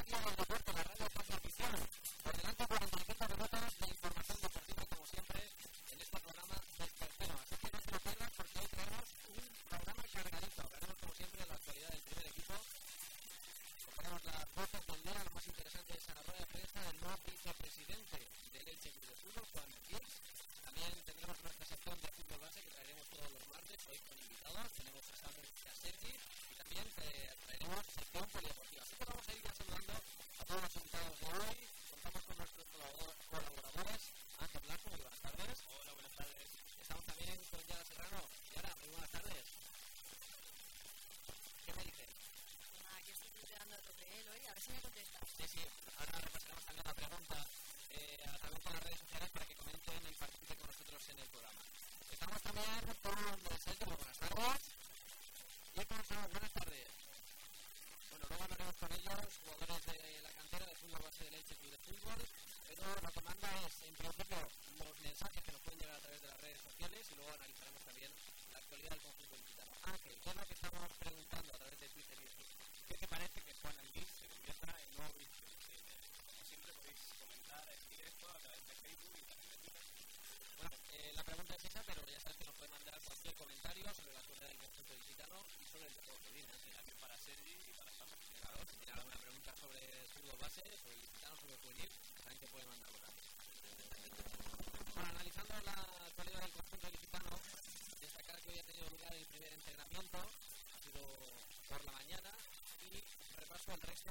Radio del Deporte, la radio de afición. Por delante 45 minutos de información deportiva, como siempre, en este programa despertero. Así que no te lo pierdas porque hoy tenemos un programa cargadito. Hablaremos, como siempre, de la actualidad del primer equipo. Cogeremos las voces del día, lo más interesante de esa rueda de prensa del nuevo vicepresidente del Elche Club de Fútbol, Juan Gil. También tendremos nuestra sección de fútbol base que traeremos todos los martes, hoy con invitados. Tenemos a Samu y a Sergi y también traeremos sección polideportiva. Así que vamos a ir ya saludando a todos los invitados de hoy. Contamos con nuestros colaboradores. Ángel Blanco, muy buenas tardes. Hola, buenas tardes. Estamos también con Yara Serrano. Yara, muy buenas tardes. ¿Qué me dices? Aquí estoy tuteando a tope hoy, a ver si me contesta. Sí, ahora repasaremos también la pregunta a través de las redes sociales para que comenten y participen con nosotros en el programa. Estamos también con Celta, muy buenas tardes. Y con Samu, buenas tardes. Bueno, luego hablaremos con ellos, jugadores de la cantera de fútbol base del Elche Club de Fútbol, pero lo que manda es, en principio, los mensajes que nos pueden llegar a través de las redes sociales y luego analizaremos también la actualidad del conjunto ilicitano. Ángel, ¿qué es lo que estamos preguntando a través de Twitter y Facebook? ¿Qué te parece que Juan Albiz se convierta en nuevo vicepresidente? Como siempre podéis comentar en directo a través de Facebook y también de Twitter. Bueno, la pregunta es esa, pero ya sabes que nos puede mandar cualquier comentario sobre la actualidad del conjunto ilicitano y sobre el deporte. También para Sergi y para Samu. Claro, si tiene alguna pregunta sobre el fútbol base, sobre el ilicitano, sobre el juvenil, saben que puede mandarlo también. Bueno, analizando la actualidad del conjunto ilicitano, destacar que hoy ha tenido lugar el primer entrenamiento, ha sido por la mañana, y repaso el resto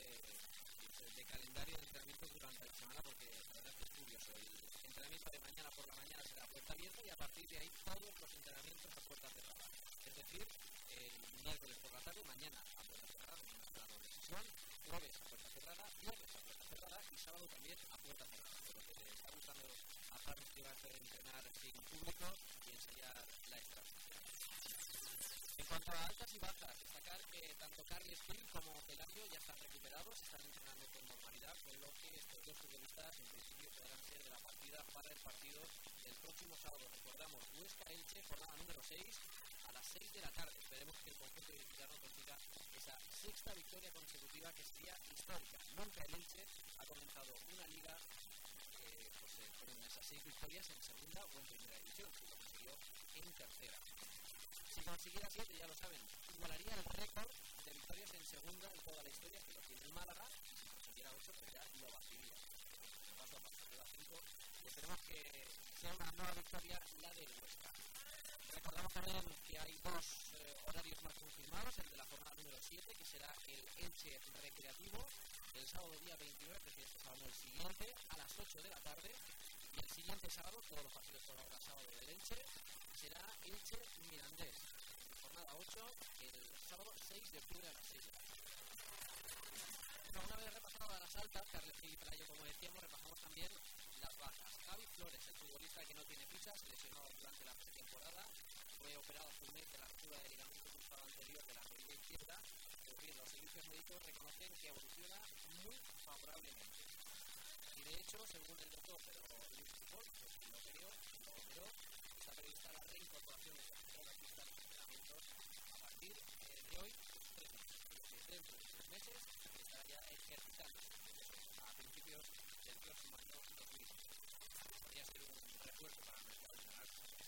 de calendario de entrenamientos durante la semana, porque la verdad es que es curioso. El entrenamiento de mañana por la mañana será a puerta abierta y a partir de ahí todos los entrenamientos a puerta cerrada. Es decir, el miércoles por la tarde, mañana a puerta cerrada, mañana será doble sesión, jueves a puerta cerrada, viernes a puerta cerrada y sábado también a puerta cerrada. Por lo que le está gustando a Javi que va a hacer entrenar sin público y ensayar la estrategia. En cuanto a altas y bajas, destacar que tanto Carles Gil como Pelayo ya están recuperados, están entrenando con normalidad, con lo que estos dos futbolistas en principio podrán ser de la partida para el partido del próximo sábado. Recordamos, Huesca-Elche, jornada número 6, a las 6 de la tarde. Esperemos que el conjunto ilicitano consiga esa sexta victoria consecutiva que sería histórica. Nunca el Elche ha comenzado una liga con esas 6 victorias en segunda o en primera división, si lo consiguió en tercera. Si consiguiera 7, ya lo saben, igualaría el récord de victorias en segunda en toda la historia, que lo tiene el Málaga, y si consiguiera 8, pues ya lo batiría. Paso a paso, queda 5, y esperemos que sea una nueva victoria la del Huesca. Recordamos también que hay dos horarios más confirmados, el de la jornada número 7, que será el Elche Recreativo, el sábado día 29, es decir, este sábado el siguiente, a las 8 de la tarde, y el siguiente sábado, todos los partidos por ahora sábado del Elche, será Elche Mirandés, jornada 8, el sábado 6 de octubre a las 6 de la tarde. Bueno, una vez repasado las altas, Carles Gil y Pelayo, como decíamos, repasamos también las bajas. Javi Flores, el futbolista que no tiene ficha, se lesionó durante la pretemporada, fue operado hace un mes de la ruptura del ligamento cruzado anterior de la rodilla izquierda, pero bien, los servicios médicos reconocen que evoluciona muy favorablemente. Y de hecho, según el doctor Pedro Luis Pujol, lo operó, está prevista la reincorporación de las pistas de entrenamientos a partir de hoy, 3 meses. Dentro de 3 meses estará ya ejercitando a principios del próximo año 2020. Podría ser un refuerzo para el mercado nacional.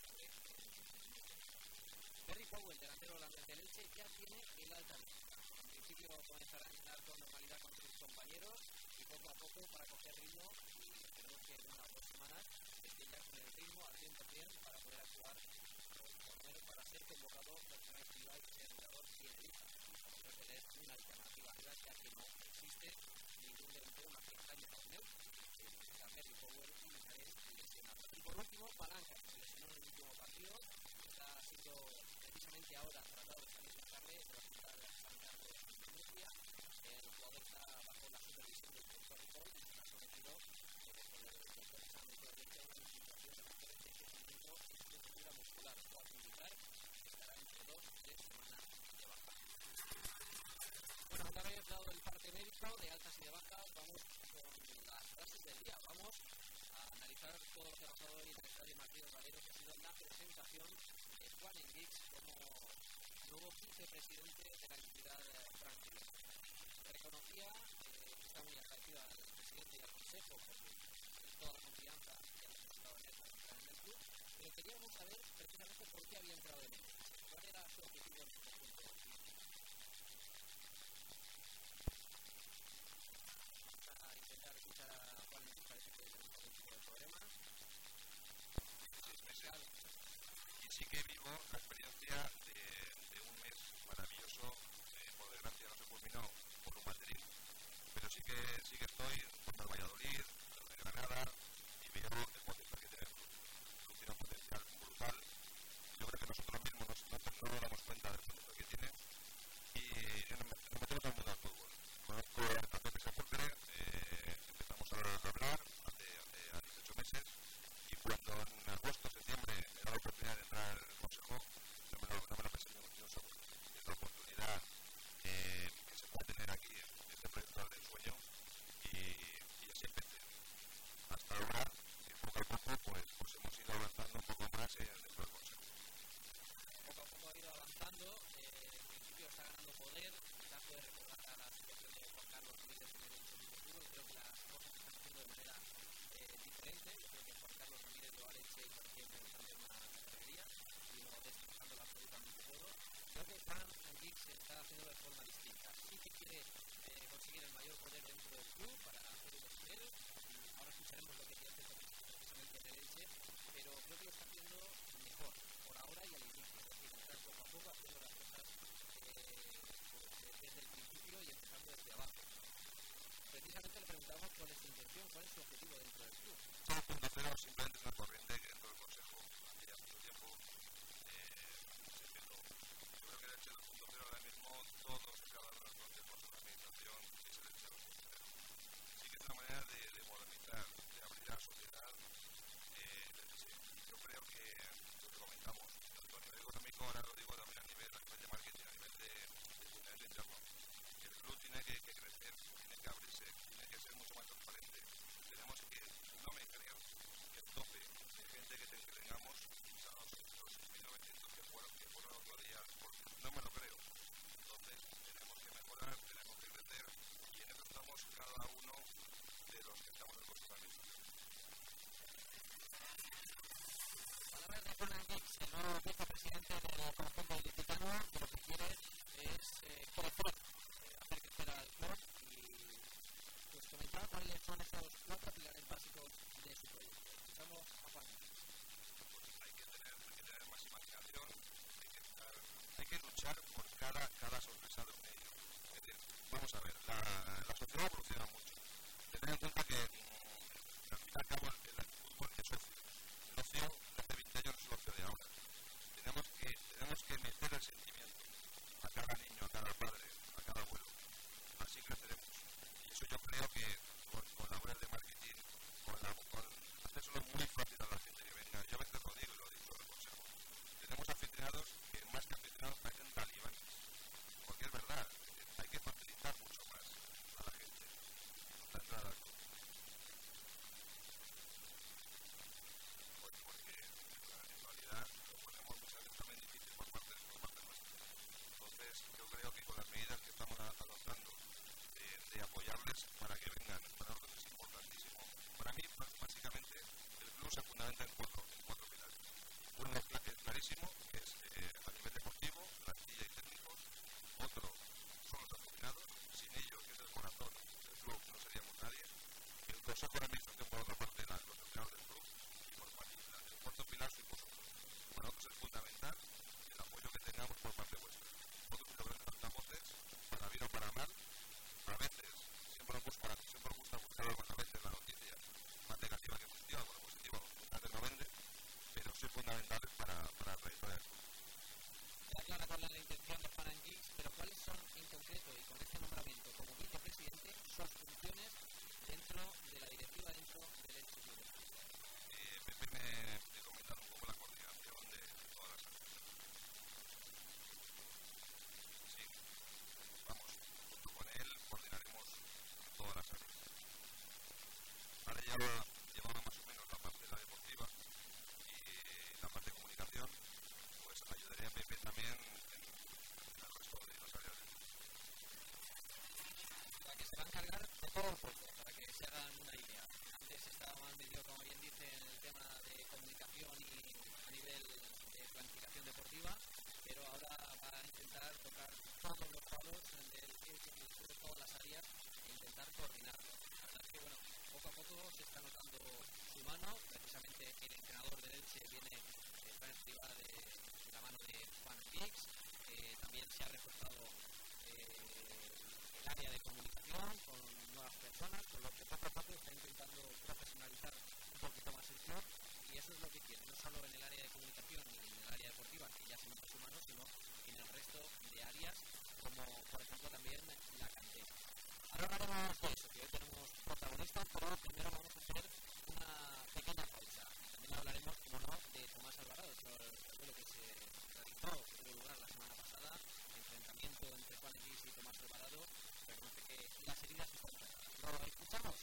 Perry Powell, delantero holandés del Elche, ya tiene el alta médica. En principio comenzará a entrenar con normalidad con sus compañeros y poco a poco para coger ritmo, y esperemos que en unas 2 semanas esté ya con el ritmo al 100% para poder actuar, por lo menos para ser convocado personal individual y ser jugador quien elija, y por lo menos tener una alternativa arriba, ya que no existe ningún delantero más que Jaime Torneu, está Perry Powell y Mijael lesionado. Y por último, Palanca, que se lesionó en el último partido, está siendo precisamente ahora tratado de salir de carne por la ciudad de San Carlos de Murcia. El jugador está bajo la supervisión del doctor Ripoll y está sometido por el doctor Sam a una infiltración de factores de crecimiento y estructura muscular. Puede indicar que estará entre 2 y 3 semanas de baja. Bueno, una vez dado el parte médico de altas y de bajas, vamos con las frases del día. Vamos a analizar todo lo que ha pasado hoy en el estadio Martínez Valero, que ha sido la presentación de Juan Enguix como nuevo vicepresidente de la entidad franquilera. Reconocía está muy agradecido al presidente y al consejo por toda la confianza que han demostrado en él para entrar en el club, pero queríamos saber precisamente por qué había entrado en él, cuál era su objetivo en este punto. Vamos a intentar escuchar a Juan, parece que tenemos algún tipo de problemas. 6 meses. Y sí que vivo la experiencia de un mes maravilloso. Por desgracia no se culminó por un banderín, pero sí que estoy por el Valladolid, por el Granada, y veo el potencial que tiene el club. El club tiene un potencial brutal. Yo creo que nosotros mismos no nos damos cuenta del potencial que tiene, y nos metemos al mundo del fútbol. Conozco a Pepe Sepúlveda, empezamos a hablar hace 18 meses, y cuando en agosto, septiembre me da la oportunidad de entrar en el consejo, no me lo pensé ni un segundo. Es la oportunidad que se puede tener aquí, este proyecto del sueño, y así empecé. Hasta ahora, poco a poco, pues hemos ido avanzando un poco más dentro del consejo. Poco a poco ha ido avanzando, en principio está ganando poder, quizás puede recordar a la situación de Juan Carlos Ramírez en el segundo turno, y creo que las cosas se están haciendo de manera diferente. Yo creo que Juan Carlos Ramírez lo ha hecho y parecía implementando una categoría y no destrozando absolutamente todo. Creo que Juan Anguix se está haciendo de forma distinta. Sí que quiere conseguir el mayor poder dentro del club para hacer un despliegue. Ahora escucharemos lo que quiere hacer precisamente en el Elche, pero creo que lo está haciendo mejor por ahora y al inicio. Es decir, entrar poco a poco haciendo las cosas desde el principio y empezando desde abajo. Precisamente le preguntamos cuál es su intención, cuál es su objetivo dentro del club. Todo punto cero simplemente es una corriente que dentro del consejo hace ya mucho tiempo se empezó. Yo creo que el Elche 2.0 ahora mismo todos y cada uno de los consejos de la administración es el Elche 2.0. Sí que es una manera de modernizar, de abrir a la sociedad el Elche. Yo creo que lo que comentamos, tanto a nivel económico, ahora lo digo también a nivel de marketing, a nivel de funcionamiento interno. El club tiene que crecer, tiene que abrirse, tiene que ser mucho más transparente. Tenemos que, no me creo, el tope de gente que tengamos los 1.900 que fueron el otro día, porque no me lo creo. Entonces, tenemos que mejorar, tenemos que crecer, y en eso estamos cada uno de los que estamos en el consejo de administración. Palabras de Juan Anguix, el nuevo vicepresidente del conjunto ilicitano, que lo que quiere es crecer, hacer crecer al club, y pues comentaba cuáles son esos 4 pilares básicos de su proyecto. Escuchamos a Juan. Pues hay que tener más imaginación, hay que luchar por cada sonrisa de un medio. Es decir, vamos a ver, la sociedad evoluciona mucho. Tened en cuenta que al fin y al cabo el fútbol es ocio. El ocio de hace 20 años es el ocio de ahora. Tenemos que meter el sentimiento a cada niño, a cada padre, a cada abuelo. Así creceremos. Y eso yo creo que con labores de marketing, con hacérselo muy fácil a la gente que venga. Yo a veces lo digo y lo digo, lo consejo. Tenemos aficionados que más que aficionados parecen talibanes. Porque es verdad, hay que facilitar mucho más a la gente la entrada al club. Pues porque en realidad lo ponemos muchas veces también difícil por parte nuestra. Entonces yo creo que con las medidas que estamos adoptando de apoyarles para que vengan, para nosotros es importantísimo. Para mí, básicamente, el club se fundamenta en cuatro pilares. Uno es clarísimo, que es a nivel deportivo, plantilla y técnicos. Otro son los aficionados. Sin ellos, que es el corazón del club, no seríamos nadie. El consejo de administración, por otra parte, los aficionados del club. Y por parte el cuarto pilar sois vosotros. Para nosotros es fundamental el apoyo que tengamos por parte vuestra. Nosotros lo que nos damos es, para bien o para mal, a veces siempre nos gusta buscar algunas veces la noticia más negativa que positiva, bueno, positiva muchas veces no vende, pero sí es fundamental para la trayectoria del club. Queda clara cuál es la intención de Juan Anguix, pero cuáles son en concreto, y con este nombramiento como vicepresidente, sus funciones dentro de la directiva, dentro del Elche Club de Fútbol. Pepe me comentado un poco la coordinación de todas las áreas. Sí, vamos, junto con él coordinaremos todas las áreas. Ahora llevaba más o menos la parte de la deportiva y la parte de comunicación, pues ayudaría a Pepe también en el resto de las áreas del club. La que se va a encargar de todo todos los palos de todas las áreas e intentar coordinarlo. La verdad es que, bueno, poco a poco se está notando su mano. Precisamente el entrenador del Elche viene arriba de la mano de Juan Fix. También se ha reforzado el área de comunicación con nuevas personas, con lo que poco a poco está intentando profesionalizar un poquito más el club, y eso es lo que quiere, no solo en el área de comunicación y en el área deportiva, que ya se nota su mano, sino en el resto de áreas, como por ejemplo también la cantera. Ahora hablaremos de eso, que hoy tenemos protagonistas, pero primero vamos a hacer una pequeña pausa. También hablaremos, como no, de Tomás Alvarado, lo que se realizó, que tuvo lugar la semana pasada, el enfrentamiento entre Juan X y Tomás Alvarado. Reconoce que las heridas están cerradas. ¿Lo escuchamos?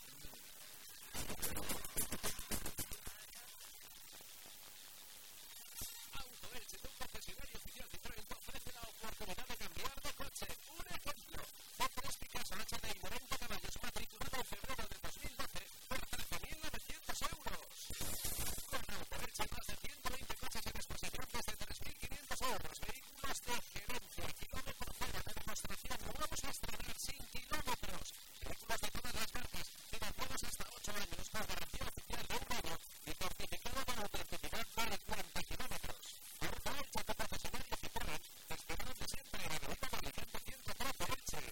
Auto Elche, tu concesionario oficial de Citroën, te ofrece la oportunidad de cambiar de coche. Un ejemplo, C3 Picasso HD y 90 caballos, matriculado en febrero de 2012 por 13.900 euros. Con Auto Elche, más de 120 coches en exposición desde 3.500 euros. Vehículos de gerencia, kilómetro cero, de demostración, nuevos a estrenar sin kilómetros. Vehículos de todas las marcas, financiados hasta 8 años, con garantía oficial de un año y certificado de autenticidad de 40 kilómetros. Auto Elche, tu concesionario Citroën, te esperamos de siempre en la avenida de Alicante 113 Elche.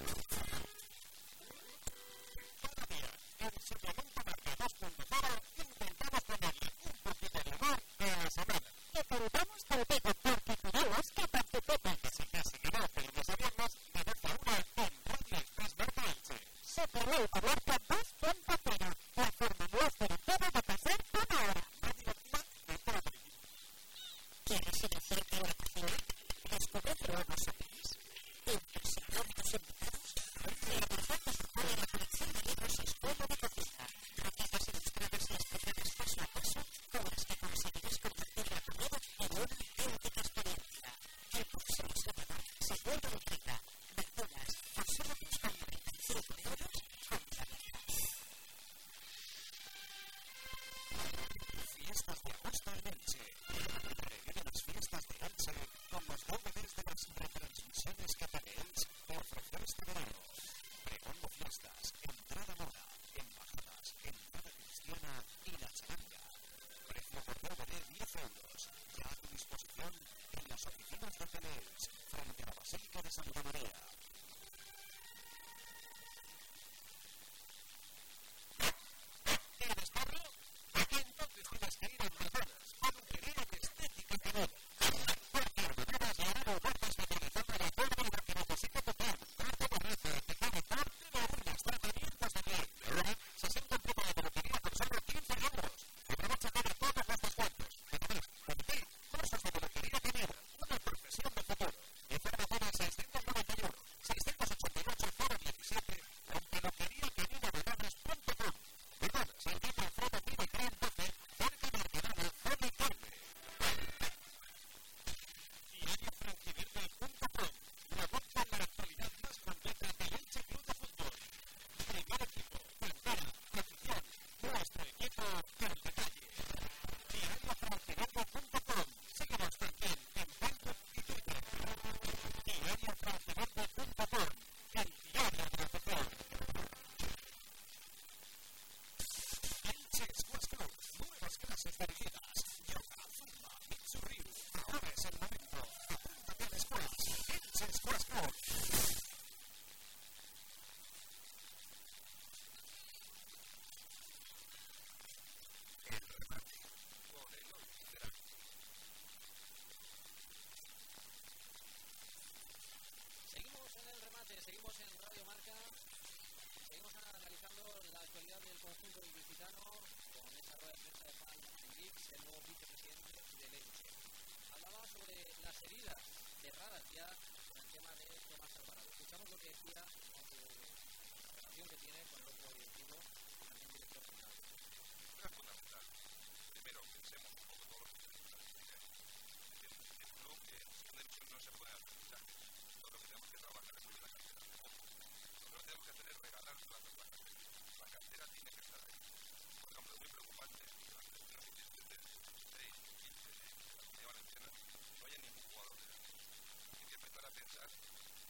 Cada día, en Suplemento Marca 2.0, intentamos ponerle un poquito de humor a la semana. Te preguntamos contigo porque queremos que participes. Así que seguirá felices viernes de 12 a 1 en Radio Express Marca Elche. Suplemento Marca 2.0, la forma más divertida de pasar una hora. Más divertida de todo el equipo. ¿Quieres iniciarte en la cocina? ¿Descubrir nuevos sabores? ¿Impresionar a tus invitados? La perfecta supone la colección de libros Escuela de Cocina, recetas ilustradas y explicadas paso a paso, con las que conseguirás convertir la comida en una auténtica experiencia. El próximo sábado, segunda entrega, verduras, por solo 3,95 euros, con cabeza. Fiestas de agosto en Elche. Revive las fiestas de Elche con los DVDs de las retransmisiones que TeleElch te ofreció este verano. Pregón de fiestas, entrada moda, embajadas, entrada cristiana y la charanga. Precio por DVD 10 euros. Ya a tu disposición en las oficinas de TeleElch, frente a la Basílica de Santa María. ¿Tienes carro? Aquí entonces tienes que ir a Armadonas, peluquería de estética canal. Porque Armadonas le hará un corte especializado de acuerdo a lo que necesita tu piel. Corte de raza, tejado corte de uñas, tratamientos de piel. Ahora, 60 en de peluquería por solo 15 euros. Aprovechate de todos los descuentos. Además, para ti, cursos de peluquería canal, una profesión de futuro. Información al 691 688 017 o en peluqueriacaninaveganas.com. Veganas, en calle Alfredo Pide Gran 12, cerca de Arquedana, Zona y Carne. Diario Franquiverde.com, la web con la actualidad más completa del Elche Club de Fútbol. Primer equipo, cantera, afición, nuestro equipo al detalle. Diario Franquiverde.com, síguenos también en Facebook y Twitter. Diario Franquiverde.com, el diario de la afición. Elche Squash Club, nuevas clases dirigidas. Yoga, Zumba, Mitsuryu. Ahora es el momento. Apúntate al Squash. Elche Squash Club. El remate con el Olvidera. Seguimos en el remate, seguimos en Radio Marca, seguimos analizando la actualidad del conjunto ilicitano con esa rueda de prensa de Juan Fix, el nuevo vicepresidente del Elche. Hablaba sobre las heridas cerradas ya con el tema de Tomás Alvarado. Escuchamos lo que decía con su relación que tiene con el otro directivo, también director general. Es fundamental. Primero, pensemos un poco todos los que tenemos que hacer. El club que en segunda división no se puede hacer fichajes. Lo que tenemos que trabajar es sobre la cantera. Lo que tenemos que hacer es regalar plazas a la cantera. La cantera tiene que estar ahí. Por ejemplo, es muy preocupante que durante los primeros 10 meses, 6, 15 de la Comunidad Valenciana no haya ningún jugador de la. Hay que empezar a pensar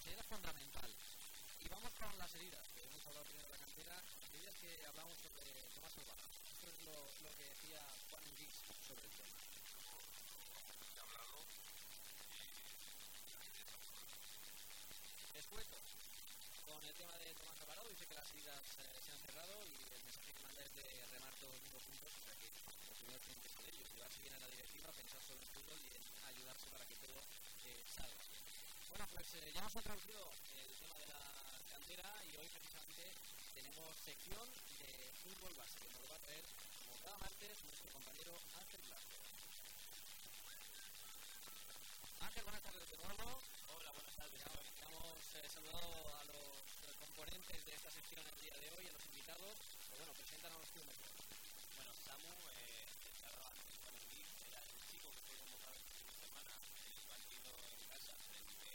considera fundamental. Y vamos con las heridas, que hemos hablado primero de la cantera, las heridas que hablamos sobre Tomás Urbano. Esto es lo que decía Juan Enrique sobre el tema. Escueto, con el tema de Tomás Alvarado, dice que las heridas se han cerrado y el mensaje que manda es de remar todos los mismos juntos, o sea que lo primero tienen que ser ellos, llevarse bien a la directiva, pensar solo en fútbol y en ayudarse para que todo salga. Bueno, pues ya hemos introducido el tema de la cantera y hoy precisamente tenemos sección de fútbol base que nos lo va a traer, como cada martes, nuestro compañero Ángel Blasco. Ángel, buenas tardes de nuevo. Hola, buenas tardes. Hemos saludado a los componentes de esta sección el día de hoy, a los invitados. Pues bueno, preséntanos los primeros. Bueno, Samu, estaba con el GIF, era el chico que fue convocado este fin de semana en el partido en casa frente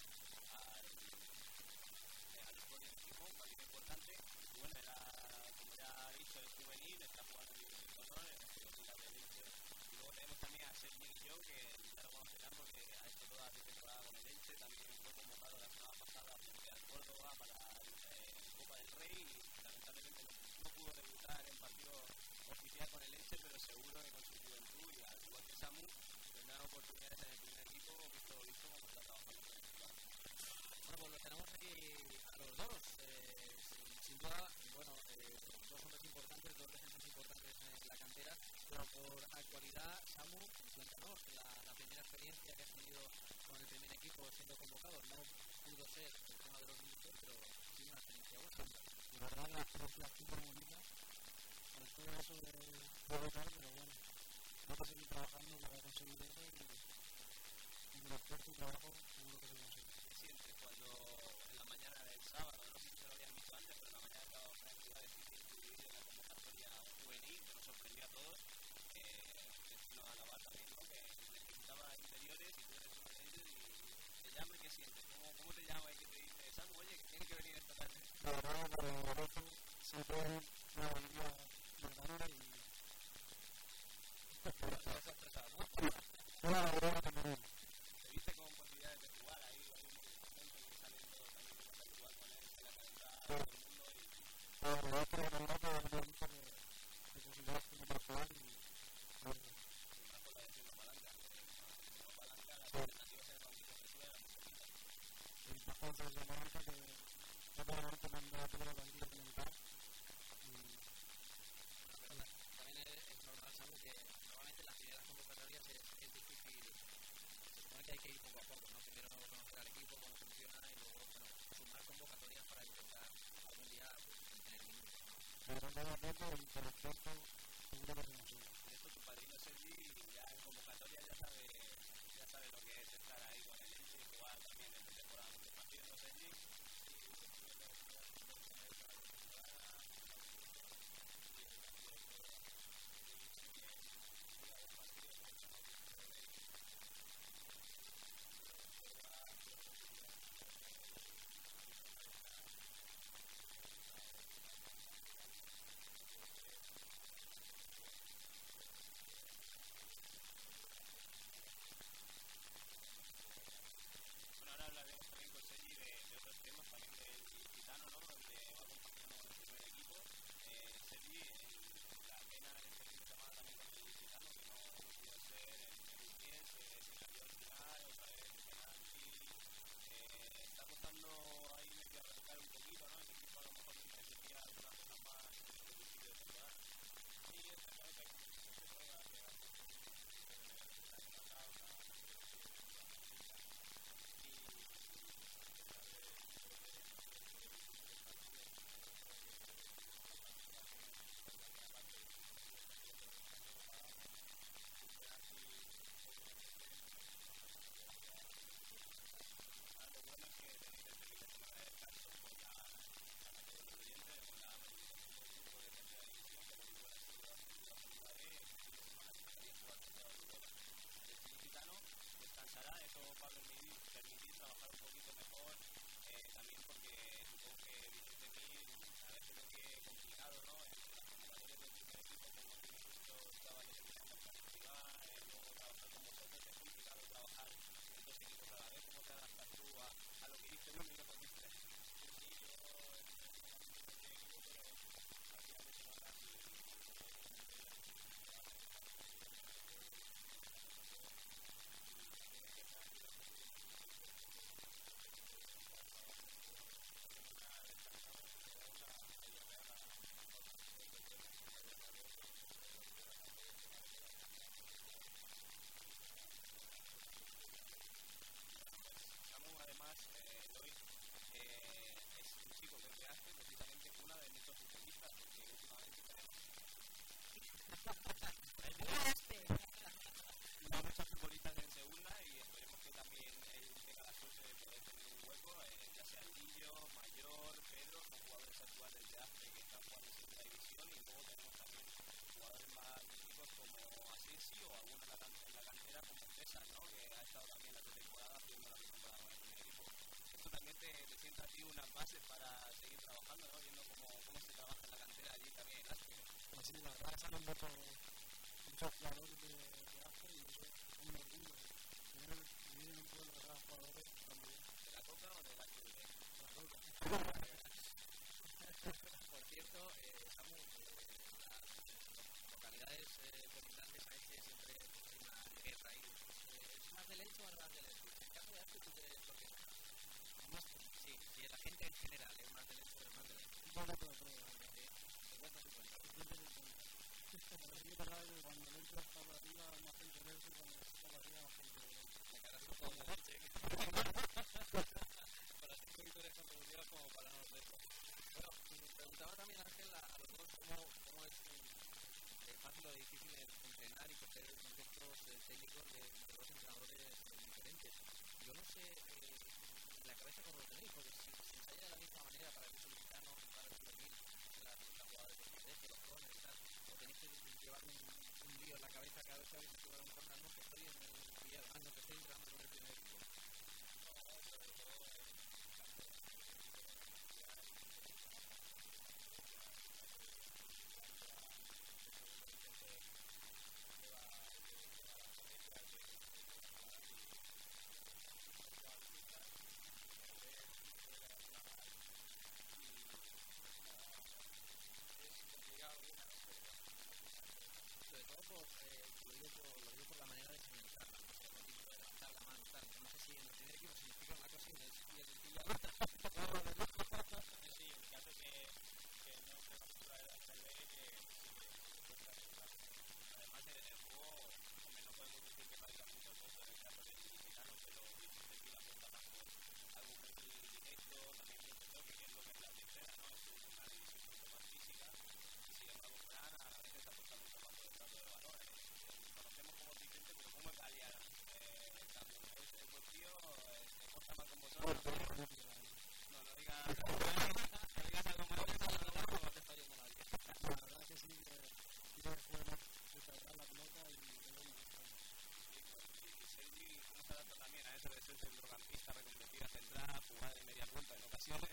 al Sporting Gijón, un partido importante. Y bueno, era, como ya he dicho, el juvenil, está jugando en División de Honor, en el Pilar de Elche. Y luego tenemos también a Sergi Guillón, que ya lo conocerán porque ha hecho toda la temporada con el Elche, también fue convocado la semana pasada frente al Córdoba para la Copa del Rey y lamentablemente no pudo debutar en partido oficial con el Elche, pero seguro que con su juventud y al igual que Samu tendrán oportunidades en el primer equipo, visto como está trabajando con el equipo. Bueno, pues los tenemos aquí a los dos, sin duda, bueno, dos hombres importantes, dos defensas importantes en la cantera, pero por actualidad, Samu, cuéntanos la primera experiencia que has tenido con el primer equipo siendo convocado. No pudo ser el tema de los minutos, pero sí una experiencia buena. La verdad, la experiencia estuvo muy bonita. Todo eso de debutar, pero bueno, no que seguir trabajando para conseguir eso y con esfuerzo y trabajo seguro que se consigue. ¿Qué sientes cuando en la mañana del sábado, no sé si se lo habían visto antes, pero en la mañana estaba Frank decir incluir en la convocatoria juvenil, que nos sorprendió a todos, vecino a Navarra también, ¿no? Que necesitaba interiores y tú eres uno de ellos y te llama y ¿qué sientes? ¿Cómo te llama y qué te dice? Samu, oye, que tiene que venir esta tarde. La verdad, lo agradezco, siempre una alegría muy grande y una alegría también. ¿Te viste con posibilidades de jugar ahí? Hay un momento en que salen todos también que no igual con él, se la calentada todo el mundo y... La verdad es que la verdad que me ha dicho que posibilidades tiene para jugar y bueno. Más por la de una palanca, no palanca, las alternativas en el banquillo que suelen muy poquitas. Es importante de la palanca que no solamente manda a toda la banquilla comentar También es normal, Samu, que normalmente las primeras convocatorias es difícil. Se supone que hay que ir poco a poco, ¿no? Primero conocer al equipo, cómo funciona y luego, bueno, sumar convocatorias para intentar algún día pues, tener minutos, ¿no? pero no a poco y por esfuerzo seguro que se consigue. Esto tu padrino Sergi ya en convocatoria ya sabe lo que es estar ahí con el Elche y jugar también en temporada mucho partido, ¿no, Sergi? chavales de AFE que están jugando en segunda división y luego tenemos también jugadores más míticos como Asensio o algunos en la cantera como César, ¿no? Que ha estado también la pretemporada haciendo la pretemporada con el primer equipo. Esto también te sienta a ti unas bases para seguir trabajando, ¿no? Viendo cómo se trabaja en la cantera allí también en AFE. Pues sí, la verdad salen muchos jugadores de AFE y eso es un orgullo. Vivir en un pueblo de cada jugadores también. ¿De la Coca o de la HV? La Coca. Por cierto, estamos las localidades colindantes a Elche siempre hay una guerra ahí. ¿Es más del Elche o más del Elche? En el caso de Elche, ¿tú crees lo que es? Más Sí, y la gente en general, ¿es más del Elche o es más del Elche? un poco de todo, la verdad. 50-50. Pero sí que pasa que cuando el Elche está para arriba, más gente del Elche, y cuando el Elche está para arriba, más gente del Elche. Me cargas un poco de Elche. Para 5 victorias consecutivas como para no de eso. Bueno, preguntaba también Ángel a los dos cómo es fácil o difícil entrenar y coger conceptos técnicos de dos entrenadores diferentes. Yo no sé en la cabeza cómo lo tenéis, porque si se ensaya de la misma manera para el solicitano, para el juvenil, las jugadoras de estrategia, los corners, o tenéis que llevar un lío en la cabeza cada vez que habéis hecho un corner, no que estoy en el Villarreal, no que estoy entrenando con el primer equipo. Sobre todo lo digo por la manera de cimentarla, ¿no? Por el tipo de levantar la mano, tal. No sé si en el primer equipo significa una cosa y en el Villarreal Sí, en mi caso que no tenemos que traer hasta el B, que además en el juego, hombre, no podemos decir que valga mucho el voto en el caso del Milano, pero Vicente Pila apunta más por algo muy directo, también mucho toque, que es lo que es la tercera, ¿no? Es una división mucho más física, y sin embargo Fran a veces apunta mucho más por el trato de valores. Conocemos como Vicente, pero como es Galeana, es buen tío, se corta más con vosotros. No digas algo malo, no te está yendo nadie. La verdad que sí, que podemos descargar la pelota y luego me gusta. Y Sergi, ¿cómo se adapta también a eso de ser centrocampista, reconvertir a central, jugar de media punta en ocasiones?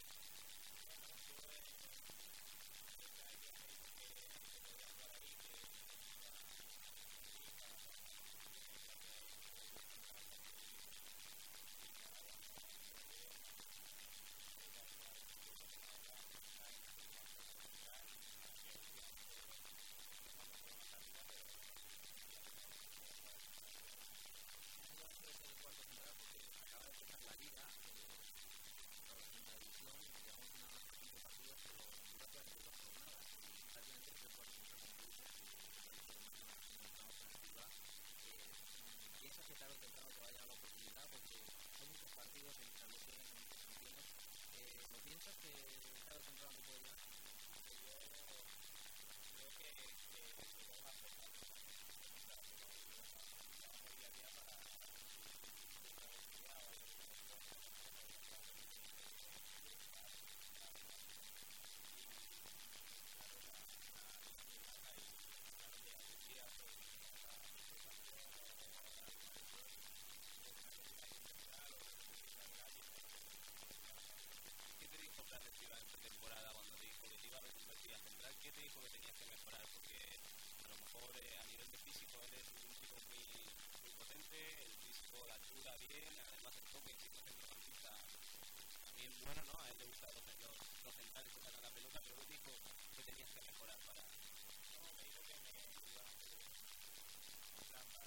Acaba de empezar la liga, para la segunda división, y llevamos unos 5 partidos, pero dura 42 jornadas. Y prácticamente se puede encontrar con grupos que estamos en activa. ¿Piensas que tarde o temprano te vaya a dar la oportunidad? Porque son muchos partidos, en muchas lesiones, en muchas sanciones. ¿No piensas que tarde o temprano te puede llegar? Creo que lo va a hacer para ¿Qué te dijo Fran Escribá en pretemporada cuando te dijo que te iba a reconvertir a central? ¿Qué te dijo que tenías que mejorar? Porque a lo mejor a nivel de físico eres un chico muy potente, el físico, la altura bien, además el toque, que es un centrocampista también bueno, ¿no? A él le gustan los centrales que sacan la pelota, pero ¿qué te dijo que tenías que mejorar para...? No, me dijo que me iba a hacer un plan para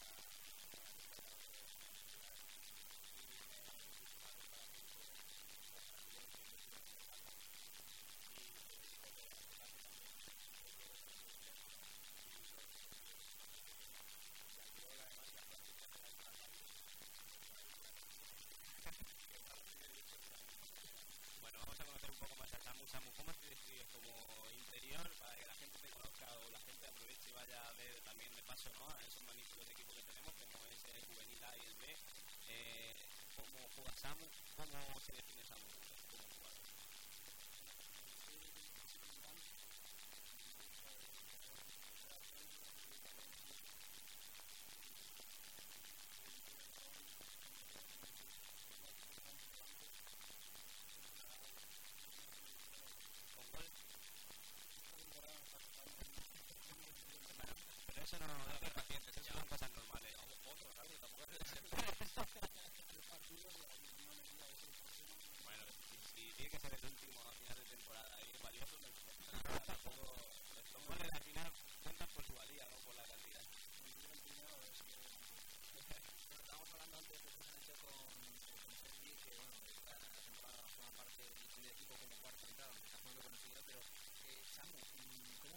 Bueno, vamos a conocer un poco más a Samu. Samu, ¿cómo te describes como interior para que la gente te conozca o la gente aproveche y vaya a ver también de paso, ¿no? A esos magníficos equipos que tenemos, como es el Juvenil A y el B? ¿Cómo juega Samu? ¿Cómo se define Samu como jugador?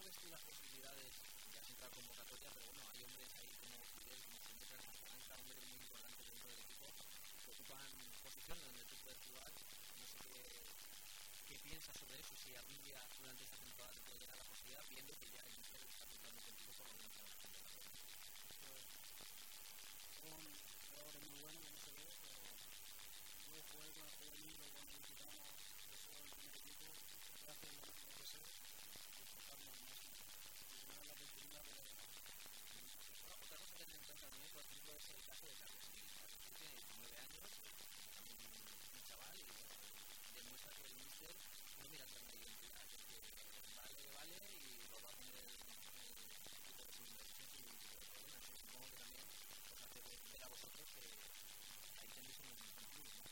ves tú las posibilidades? Ya has entrado convocatoria, pero bueno, hay hombres ahí como Fidel, como Sendeca, como Juanca, hombres muy importantes dentro del equipo que ocupan posiciones donde tú puedes jugar. No sé qué piensas sobre eso, si algún día durante esta temporada te puede llegar la posibilidad, viendo que ya el Inter está contando contigo por lo menos a la temporada. Son jugadores muy buenos, que no se ve, pero yo jugué con el juvenil o cuando visitamos eso el primer equipo, gracias a lo que sé, y enfocarnos al máximo. Y tener la oportunidad de ver. Bueno, otra cosa que tener en cuenta también, por ejemplo, es el caso de Carlos Gil. Él tiene 19 años, también un chaval, y bueno, demuestra que el míster no mira el tema de identidad, es que vale y lo va a poner en el equipo de su inversión sin ningún tipo de problema. Entonces supongo que también os hace ver a vosotros que ahí tenéis un plus, ¿no?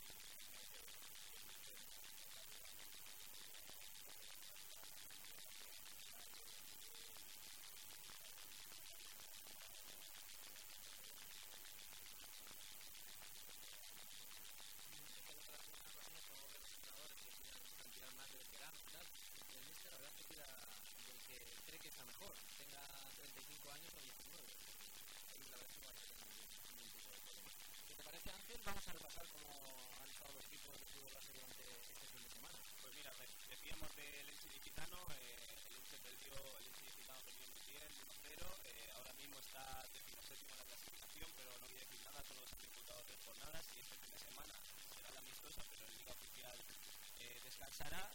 Más de veterano y tal, el míster la verdad es que tira del que cree que está mejor, tenga 35 años o 19. Ahí la verdad es que no va a tener ningún tipo de problema. ¿Qué te parece, Ángel? Vamos a repasar cómo han estado los equipos de fútbol base durante este fin de semana. Pues mira, decíamos del Elche Ilicitano, el Elche perdió muy bien, 1-0, ahora mismo está 17º en la clasificación, pero no quiere decir nada, solo se han disputado 3 jornadas y este fin de semana será la amistosa, pero en Liga Oficial descansará.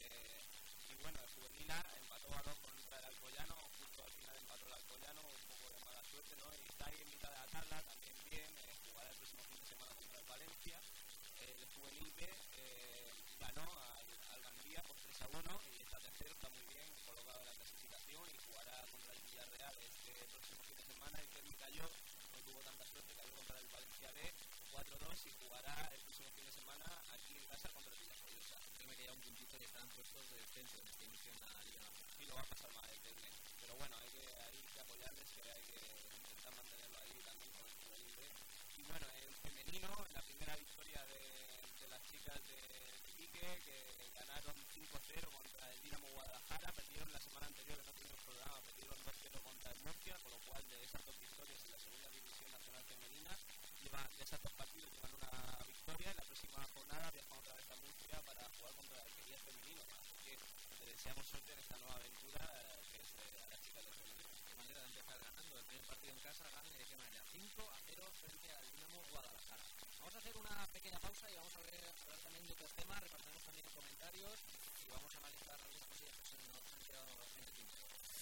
Y bueno, el Juvenil empató a 2 contra el Alcoyano, justo al final empató el Alcoyano, un poco de mala suerte, ¿no? Y está ahí en mitad de la tabla, también bien, jugará el próximo fin de semana contra el Valencia. El Juvenil B ganó al Gandía por 3-1 y está tercero, está muy bien colocado en la clasificación y jugará contra el Villarreal este próximo fin de semana. El Kelly cayó, no tuvo tanta suerte, cayó contra el Valencia B 4-2 y jugará el próximo fin de semana aquí en casa contra el Villarreal. Me queda un puntito que están puestos de descenso en este inicio en la Liga Nacional. Y lo va a pasar mal el Tecne. Pero bueno, hay que apoyarles, que hay que intentar mantenerlo ahí también con el Juvenil B. Y bueno, el femenino, la primera victoria de las chicas de Iquique, que ganaron 5-0 contra el Dinamo Guadalajara, perdieron la semana anterior, que no tuvimos programa, perdieron 2-0 contra el Murcia, con lo cual de esas 2 victorias en la segunda división nacional femenina, de esas 2 partidos llevan una victoria. En la próxima jornada viajan otra vez a Murcia para jugar contra el Alquería femenino, así que le deseamos suerte en esta nueva aventura que es a las chicas del femenino. De manera de empezar ganando el primer partido en casa, ganan de qué manera, 5-0 frente al Dinamo Guadalajara. Vamos a hacer una pequeña pausa y vamos a hablar también de otros temas, repasaremos también comentarios y vamos a analizar algunas cosillas que se nos han quedado en el tiempo.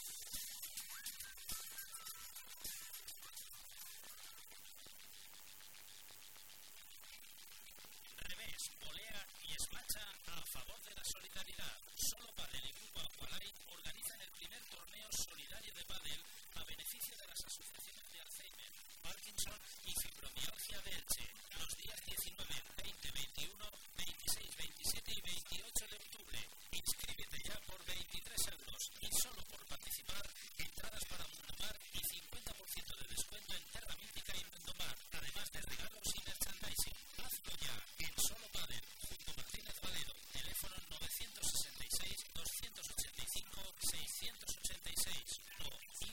Revés, volea y esmacha a favor de la solidaridad. Solo Padel y Grupo Aqualife organizan el primer torneo solidario de pádel a beneficio de las asociaciones de Alzheimer, Parkinson y fibromialgia de Elche, los días 19, 20, 21, 26, 27 y 28 de octubre. Inscríbete ya por 23 euros y solo por participar, entradas para Mundomar y 50% de descuento en Terra Mítica y Mundomar, además de regalos y merchandising. Hazlo ya en Solo Padel, junto a Martínez Valero, teléfono 965-285-686 o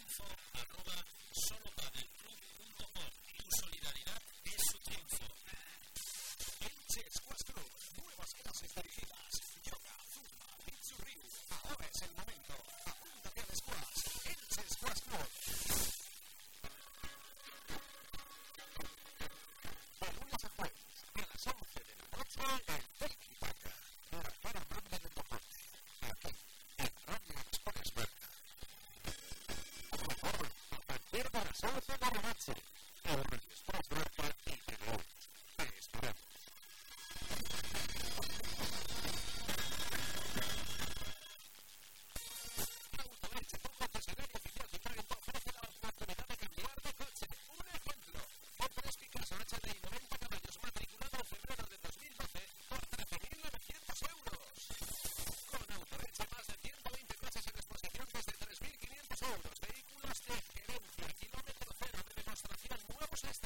info@solopadelclub.com. Tu solidaridad es su triunfo. Elche Squash Club, nuevas clases dirigidas, yoga, zumba, Mitsu-Ryu. Ahora es el momento. Apúntate al squash. Elche Squash Club. De lunes a jueves, a las 11 de la noche, en Take Paca, la cara grande del deporte. Aquí, en Radio Express Marca. Mejor, a partir de las 11 de la noche, en Radio Express Marca y TV. Te esperamos. Autoleche, tu concesionario oficial Citroën, te ofrece la oportunidad de cambiar de coche. Un ejemplo, Ford Picasso HDI 90 caballos matriculado en febrero de 2012 por 13.900 euros. Con Autoleche, más de 120 coches en exposición desde 3.500 euros. Vehículos de gerencia, kilómetro cero de demostración, nuevos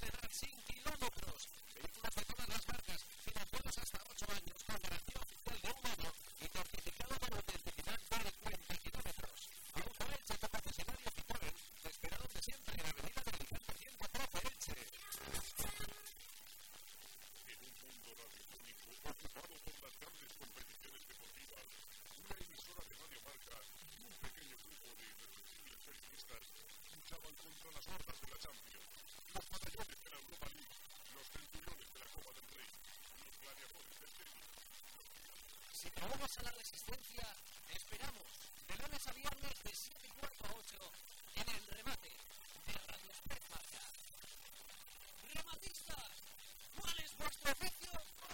Si te unes a la resistencia, te esperamos de lunes a viernes de 7:15 a 8 en el remate de Radio Express Marca. ¡Rematistas! ¿Cuál es vuestro oficio?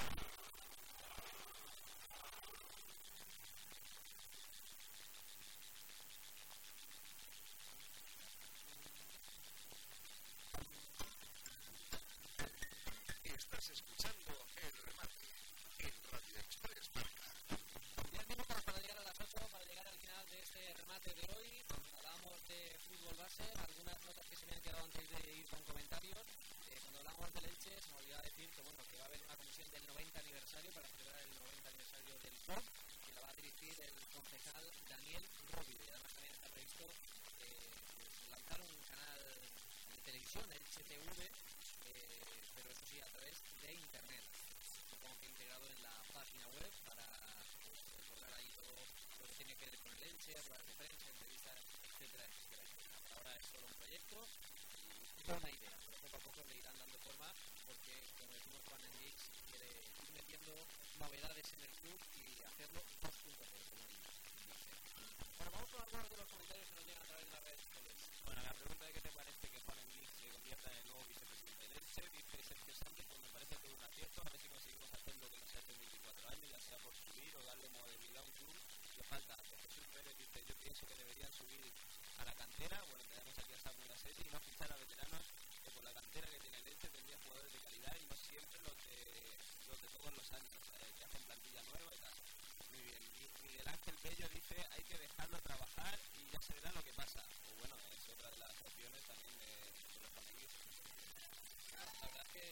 Estás escuchando el remate en Radio Express Marca. 10 minutos para llegar a las 8, para llegar al final de este remate de hoy. Hablábamos de fútbol base, algunas notas que se me han quedado antes de ir con comentarios. Cuando hablamos del Elche, se me olvidaba decir que, bueno, que va a haber una comisión del 90 aniversario para celebrar el 90 aniversario del club, que la va a dirigir el concejal Daniel Rovide. Además, también está previsto pues, lanzar un canal de televisión, el HTV, pero eso sí, a través de internet. Supongo que integrado en la página web para recordar ahí todo lo que tiene que ver con el Elche, ruedas de prensa, entrevistas, etcétera, etcétera. Por ahora es solo un proyecto y una idea, pero poco a poco le irán dando forma porque, como decimos, Juan Enrique quiere ir metiendo novedades en el club y hacerlo 2.0, como dice. Bueno, vamos con algunos de los comentarios que nos llegan a través de las redes sociales. Bueno, la pregunta de qué te parece que Juan Enrique se convierta en el nuevo vicepresidente del Elche, dice Sergio Sánchez, pues me parece todo un acierto, a ver si conseguimos hacer lo que no se hace en 24 años, ya sea por subir o darle modernidad a un club que falta. Jesús Pérez dice, yo pienso que deberían subir a la cantera, bueno, tenemos aquí a Samuel Asesi y no fichar a veteranos, que por la cantera que tiene el Elche tendría jugadores de calidad y no siempre los de todos los años, que hacen plantilla nueva y tal. Muy bien, Miguel Ángel Bello dice, hay que dejarlo trabajar y ya se verá lo que pasa. O bueno, es otra de las opciones también de los familiares. Claro, la verdad es que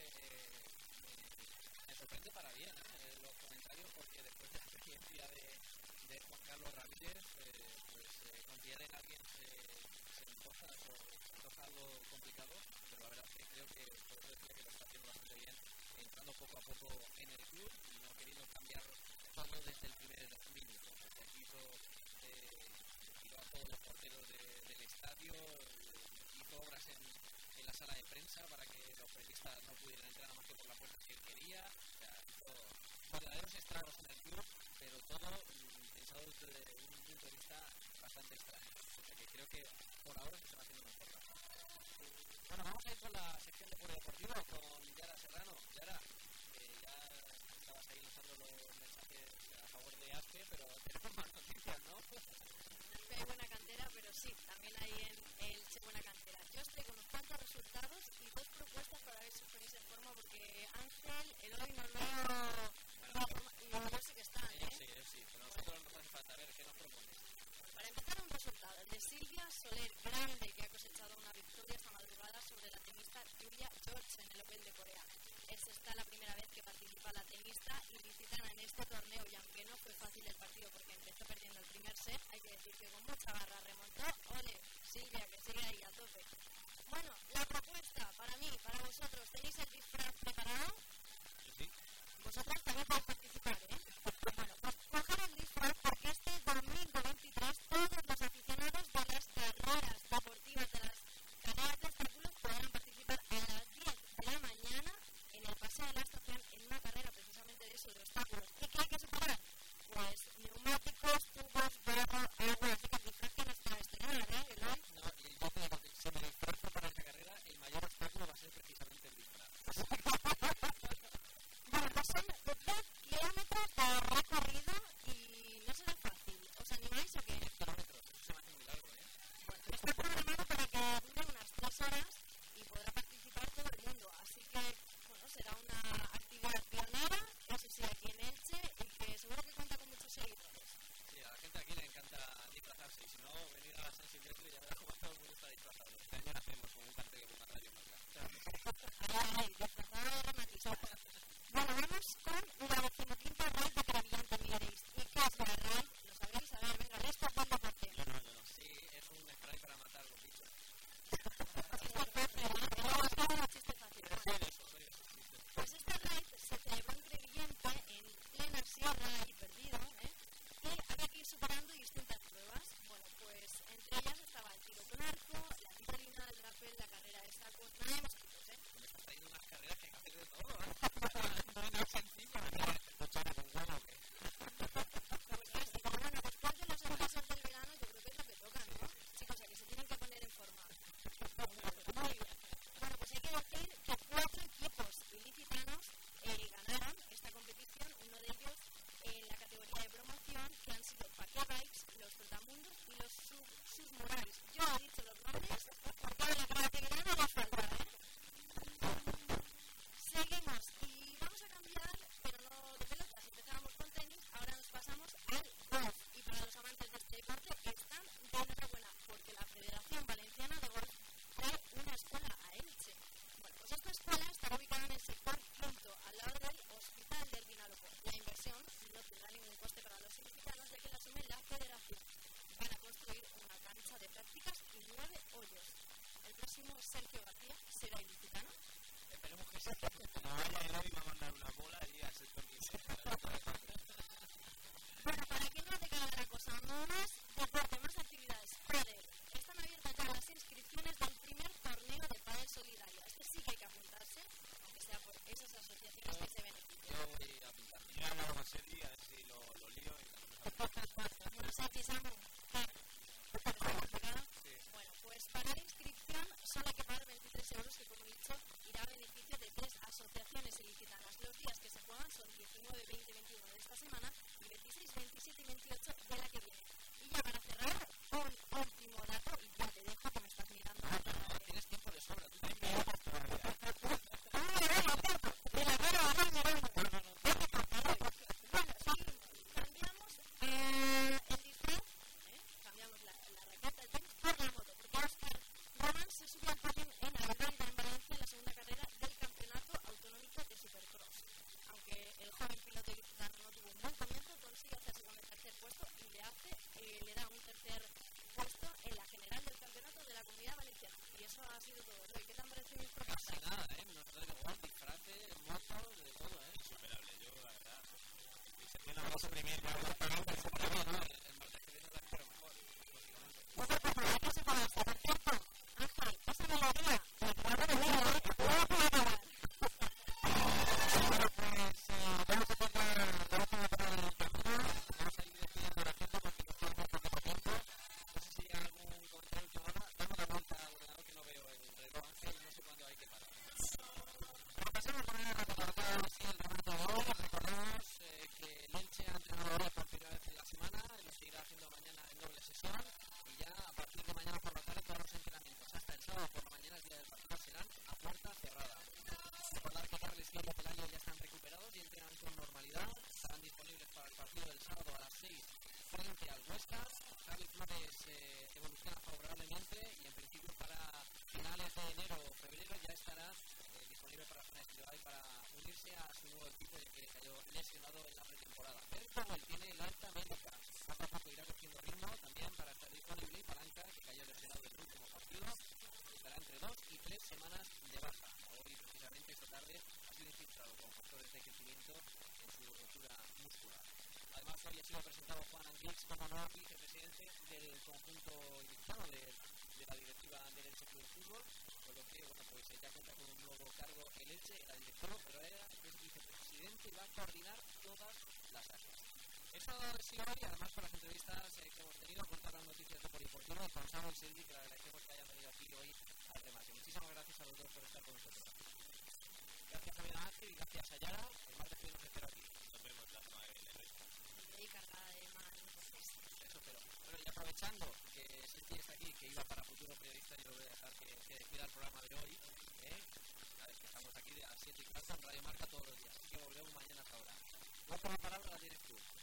me sorprende para bien los comentarios, porque después de la experiencia de Juan Carlos Ramírez, pues confiar en alguien se antoja algo complicado, pero la verdad es que creo que puedo decir que lo está haciendo bastante bien, entrando poco a poco en el club y no queriendo cambiar todo desde el primer minuto. Porque tiró a todos los porteros del estadio, hizo obras en la sala de prensa para que los periodistas no pudieran entrar nada más que por la puerta que él quería. O sea, hizo verdaderos estragos en el club, pero todo pensado desde un punto de vista bastante extraño. O sea que creo que por ahora se está haciendo mejor. Bueno, vamos a ir con la sección de polideportivo con Yara Serrano. Yara, ya estabas ahí lanzando los mensajes a favor de Aspe, pero tenemos más noticias, ¿no? Hay buena cantera, pero sí, también hay en Elche buena cantera. Yo estoy con unos cuantos resultados y 2 propuestas para ver si os ponéis en forma, porque Ángel, Eloy, no y yo sé que están, ¿eh? Sí, pero nosotros nos hace falta ver qué nos propones. Para empezar, un resultado, el de Silvia Soler, grande, que ha cosechado una victoria esta madrugada sobre la tenista Julia George en el Open de Corea. Es esta la primera vez que participa la tenista ilicitana en este torneo, y aunque no fue fácil el partido porque empezó perdiendo el primer set, hay que decir que con mucha garra remontó. Ole, Silvia, que sigue ahí a tope. Bueno, la propuesta para mí, para vosotros, ¿tenéis el disfraz preparado? Sí. Vosotros también podéis participar, ¿eh? Bueno, pues coger el disfraz porque este domingo 23 todos los aficionados de las carreras deportivas, de las carreras de obstáculos, podrán participar a las 10 de la mañana en el Paseo de la Estación en una carrera precisamente de eso, de obstáculos. ¿Y qué hay que superar? Pues neumáticos, tubos, barro, agua, así que el disfraz que no está estrenado, ¿verdad, Eloy? No, y yo te digo que si me disfrazo para esta carrera, el mayor obstáculo va a ser precisamente el disfraz. Bueno, pues son 10 kilómetros de recorrido y no será fácil. ¿Os animáis o qué? 10 kilómetros, eso se me hace muy largo, ¿eh? Bueno, está programado para que dure unas 3 horas y podrá participar todo el mundo. Así que, bueno, será una actividad pionera, que eso sí aquí en Elche, y que seguro que cuenta con muchos seguidores. Sí, a la gente aquí le encanta disfrazarse, y si no, venir a la San Silvestre y ya verás cómo todo el mundo está disfrazado. Este año lo hacemos con un cartel que ponga Radio Marca. Ay, disfrazado de rematistas. Bueno, vamos con la 15ª raid de Crevillente, mireis. ¿Y qué es la raid? ¿Lo sabéis? A ver, venga, esto es donde parte. Yo no. Sí, es un spray para matar los bichos. Chiste fácil, ¿no? Luego es todo un chiste fácil. Soy de eso. Pues esta raid se celebró en Crevillente, en plena sierra y perdido, y había que ir superando distintas pruebas. Bueno, pues entre ellas estaba el tiro con arco, la titolina, el rappel, la carrera de sacos, nada de mosquitos, ¿eh? Me estás trayendo unas carreras que hay que hacer de todo, ¿eh? No hay nada sencillo. ¿Tú eres un bueno o qué? Más deporte, más actividades. Pádel. Están abiertas ya las inscripciones del primer torneo de pádel solidario. Este sí que hay que apuntarse, aunque sea por esas asociaciones que se benefician. Yo voy a apuntar. Yo hablaba con Sergi a ver si lo lío y Bueno, Sergi, Samu, ¿está complicado? Sí. Bueno, pues para la inscripción solo hay que pagar 23 euros, que como he dicho, irá a beneficio de 3 asociaciones ilicitanas. Los días que se juegan son 19, 20, 21 de esta semana y 26, 27 y 28 de la que viene. Y ya para cerrar, un último dato, y ya te dejo que me estás mirando. Tienes tiempo de sobra. Cambiamos la raqueta por la moto, porque Óscar Román se subió al podio en Alganda, en Valencia, en la segunda carrera del Campeonato Autonómico de Supercross. Aunque el joven piloto ilicitano no tuvo un buen comienzo, consigue hacerse con el tercer puesto y le da un tercer puesto en la general del Campeonato de la Comunidad Valenciana. Y eso ha sido todo. Roy, ¿qué te han parecido mis propuestas? Casi nada, nos trae igual, disfraces, motos, de todo, Insuperable, yo la verdad. Mi sección la vamos a imprimir, la vamos a pagar, el martes que viene la espero mejor, lógicamente. Muchas gracias, ¿qué se puede hacer? Por cierto, Ángel, pásame la guía, para que la haga de nuevo, no la puedo acabar. Vamos a parar el camino, vamos a ir despidiendo a la gente porque nos queda muy poco tiempo. No sé si hay algún comentario que ahora, damos la vuelta al ordenador que no veo el reloj, Ángel, no sé cuándo hay que parar. Repasamos también a recordar así el reporte de hoy, recordamos que el Elche ha entrenado hoy por primera vez en la semana, lo seguirá haciendo mañana en doble sesión y ya a partir de mañana por la tarde todos los entrenamientos hasta el sábado por la mañana, el día del partido, serán a puerta cerrada. Recordar que Carles y Pelayo ya están recuperados y entrenan con normalidad, estarán disponibles para el partido del sábado a las 6 frente al Huesca. Carles Flores evoluciona favorablemente y en principio para finales de enero o febrero ya estará disponible para Zona Estival y para unirse a su nuevo equipo ya que cayó lesionado en la pretemporada. Pero como él tiene el alta médica, poco a poco irá cogiendo ritmo también para estar disponible, y Palanca, que cayó lesionado del último partido, estará entre 2 y 3 semanas de baja. Hoy precisamente esta tarde ha sido infiltrado con factores de crecimiento en su rotura muscular. Además hoy ha sido presentado Juan Anguix como nuevo vicepresidente del conjunto ilicitano de la directiva del Elche Club de Fútbol, con lo que bueno, pues ya cuenta con un nuevo cargo el Elche, era directivo, pero era vicepresidente y va a coordinar todas las áreas. Eso ha sido hoy, además con las entrevistas que hemos tenido, con todas las noticias de Polideportivo, con Samuel y Sergi, que le agradecemos que hayan venido aquí hoy al remate. Muchísimas gracias a los dos por estar con nosotros. Gracias también a Ángel y gracias a Yara. El martes que viene nos espero aquí. Nos vemos la semana que viene. Y cargada de más. Eso espero. Bueno, y aprovechando que Sergi está aquí, que iba para futuro periodista, yo lo voy a dejar que despida el programa de hoy. Sabes que estamos aquí a las 7:15 en Radio Marca todos los días. Así que volvemos mañana a esta hora. Vamos con la palabra, la tienes tú.